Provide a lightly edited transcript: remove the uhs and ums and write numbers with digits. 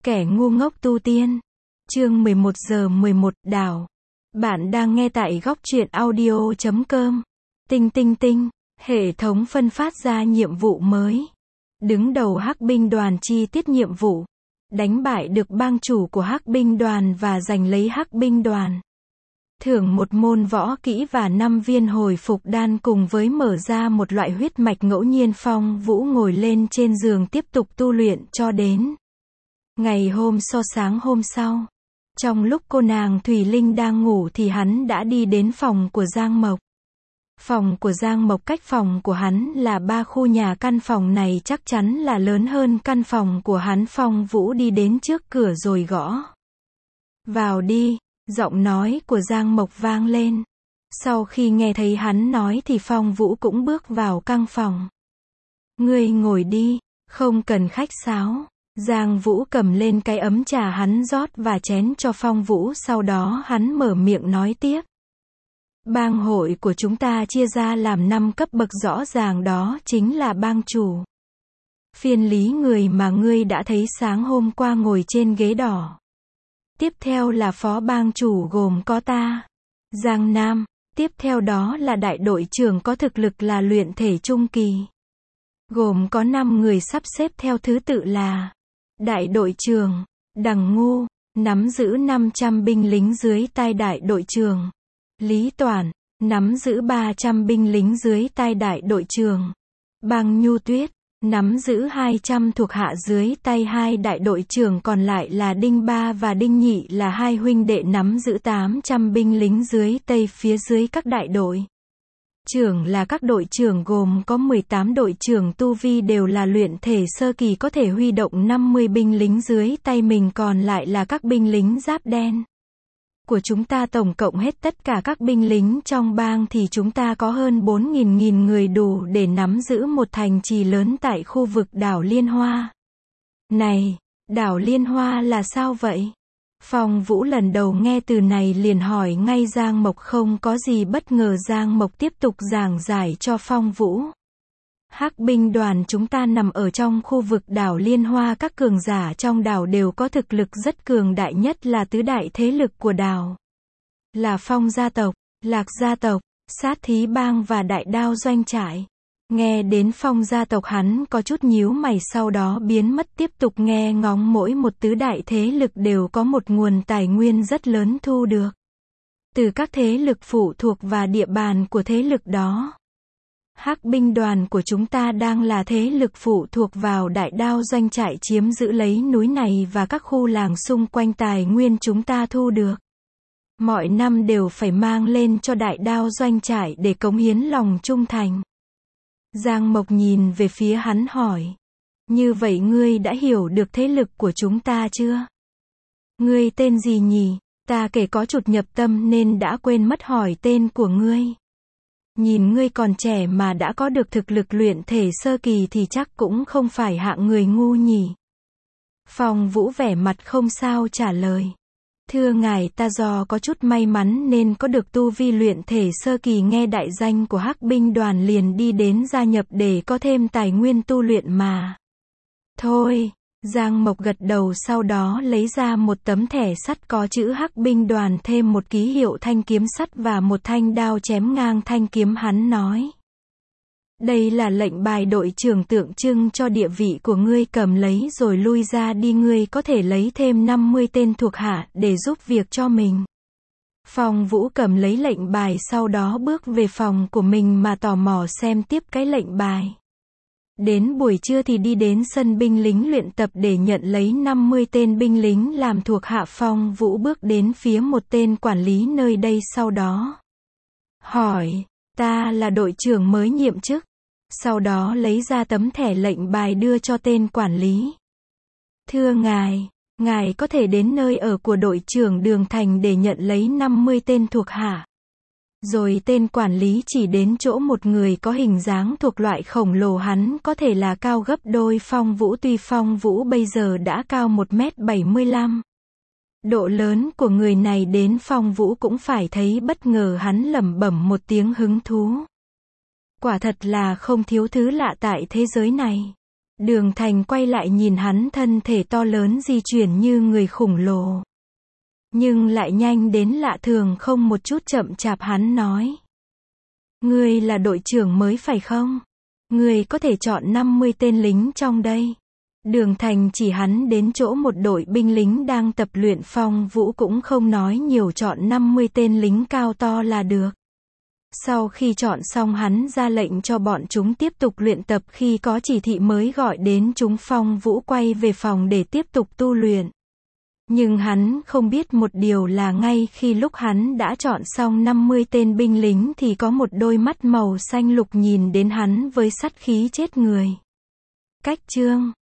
Kẻ ngu ngốc tu tiên. Chương 11:11 Đảo. Bạn đang nghe tại góc truyện audio.com. Tinh tinh tinh. Hệ thống phân phát ra nhiệm vụ mới. Đứng đầu Hắc binh đoàn chi tiết nhiệm vụ. Đánh bại được bang chủ của Hắc binh đoàn và giành lấy Hắc binh đoàn. Thưởng một môn võ kỹ và 5 viên hồi phục đan cùng với mở ra một loại huyết mạch ngẫu nhiên. Phong Vũ ngồi lên trên giường tiếp tục tu luyện cho đến ngày sáng hôm sau. Trong lúc cô nàng Thùy Linh đang ngủ thì hắn đã đi đến phòng của Giang Mộc. Phòng của Giang Mộc cách phòng của hắn là 3 khu nhà, căn phòng này chắc chắn là lớn hơn căn phòng của hắn. Phong Vũ đi đến trước cửa rồi gõ. Vào đi, giọng nói của Giang Mộc vang lên. Sau khi nghe thấy hắn nói thì Phong Vũ cũng bước vào căn phòng. Ngươi ngồi đi, không cần khách sáo. Giang Vũ cầm lên cái ấm trà hắn rót và chén cho Phong Vũ, sau đó hắn mở miệng nói tiếp. Bang hội của chúng ta chia ra làm 5 cấp bậc, rõ ràng đó chính là bang chủ. Phiên lý, người mà ngươi đã thấy sáng hôm qua ngồi trên ghế đỏ. Tiếp theo là phó bang chủ gồm có ta, Giang Nam. Tiếp theo đó là đại đội trưởng có thực lực là luyện thể trung kỳ. Gồm có 5 người sắp xếp theo thứ tự là đại đội trưởng Đằng Ngu, nắm giữ 500 binh lính dưới tay đại đội trưởng Lý Toản, nắm giữ 300 binh lính dưới tay đại đội trưởng Bang Nhu Tuyết, nắm giữ 200 thuộc hạ dưới tay 2 đại đội trưởng còn lại là Đinh Ba và Đinh Nhị, là 2 huynh đệ nắm giữ 800 binh lính dưới tay phía dưới các đại đội trưởng là các đội trưởng, gồm có 18 đội trưởng tu vi đều là luyện thể sơ kỳ, có thể huy động 50 binh lính dưới tay mình, còn lại là các binh lính giáp đen của chúng ta. Tổng cộng hết tất cả các binh lính trong bang thì chúng ta có hơn 4.000 người, đủ để nắm giữ một thành trì lớn tại khu vực đảo Liên Hoa. Này, đảo Liên Hoa là sao vậy? Phong Vũ lần đầu nghe từ này liền hỏi ngay Giang Mộc. Không có gì bất ngờ, Giang Mộc tiếp tục giảng giải cho Phong Vũ. Hắc binh đoàn chúng ta nằm ở trong khu vực đảo Liên Hoa, các cường giả trong đảo đều có thực lực rất cường đại, nhất là tứ đại thế lực của đảo là Phong gia tộc, Lạc gia tộc, Sát Thí bang và Đại Đao doanh trại. Nghe đến Phong gia tộc hắn có chút nhíu mày, sau đó biến mất. Tiếp tục nghe ngóng, mỗi một tứ đại thế lực đều có một nguồn tài nguyên rất lớn thu được từ các thế lực phụ thuộc và địa bàn của thế lực đó. Hắc binh đoàn của chúng ta đang là thế lực phụ thuộc vào Đại Đao doanh trại, chiếm giữ lấy núi này và các khu làng xung quanh. Tài nguyên chúng ta thu được mọi năm đều phải mang lên cho Đại Đao doanh trại để cống hiến lòng trung thành. Giang Mộc nhìn về phía hắn hỏi. Như vậy ngươi đã hiểu được thế lực của chúng ta chưa? Ngươi tên gì nhỉ? Ta kể có chút nhập tâm nên đã quên mất hỏi tên của ngươi. Nhìn ngươi còn trẻ mà đã có được thực lực luyện thể sơ kỳ thì chắc cũng không phải hạng người ngu nhỉ. Phong Vũ vẻ mặt không sao trả lời. Thưa ngài, ta do có chút may mắn nên có được tu vi luyện thể sơ kỳ, nghe đại danh của Hắc binh đoàn liền đi đến gia nhập để có thêm tài nguyên tu luyện mà. Thôi, Giang Mộc gật đầu, sau đó lấy ra một tấm thẻ sắt có chữ Hắc binh đoàn, thêm một ký hiệu thanh kiếm sắt và một thanh đao chém ngang thanh kiếm. Hắn nói. Đây là lệnh bài đội trưởng, tượng trưng cho địa vị của ngươi, cầm lấy rồi lui ra đi, ngươi có thể lấy thêm 50 tên thuộc hạ để giúp việc cho mình. Phong Vũ cầm lấy lệnh bài, sau đó bước về phòng của mình mà tò mò xem tiếp cái lệnh bài. Đến buổi trưa thì đi đến sân binh lính luyện tập để nhận lấy 50 tên binh lính làm thuộc hạ. Phong Vũ bước đến phía một tên quản lý nơi đây, sau đó hỏi. Ta là đội trưởng mới nhiệm chức. Sau đó lấy ra tấm thẻ lệnh bài đưa cho tên quản lý. Thưa ngài, ngài có thể đến nơi ở của đội trưởng Đường Thành để nhận lấy 50 tên thuộc hạ. Rồi tên quản lý chỉ đến chỗ một người có hình dáng thuộc loại khổng lồ, hắn có thể là cao gấp đôi Phong Vũ. Tuy Phong Vũ bây giờ đã cao 1m75. Độ lớn của người này đến Phong Vũ cũng phải thấy bất ngờ, hắn lẩm bẩm một tiếng hứng thú. Quả thật là không thiếu thứ lạ tại thế giới này. Đường Thành quay lại nhìn hắn, thân thể to lớn di chuyển như người khổng lồ. Nhưng lại nhanh đến lạ thường, không một chút chậm chạp. Hắn nói: Ngươi là đội trưởng mới phải không? Ngươi có thể chọn 50 tên lính trong đây. Đường Thành chỉ hắn đến chỗ một đội binh lính đang tập luyện phong vũ, cũng không nói nhiều, chọn 50 tên lính cao to là được. Sau khi chọn xong, hắn ra lệnh cho bọn chúng tiếp tục luyện tập, khi có chỉ thị mới gọi đến chúng phong vũ quay về phòng để tiếp tục tu luyện. Nhưng hắn không biết một điều là ngay khi lúc hắn đã chọn xong 50 tên binh lính thì có một đôi mắt màu xanh lục nhìn đến hắn với sát khí chết người. Cách chương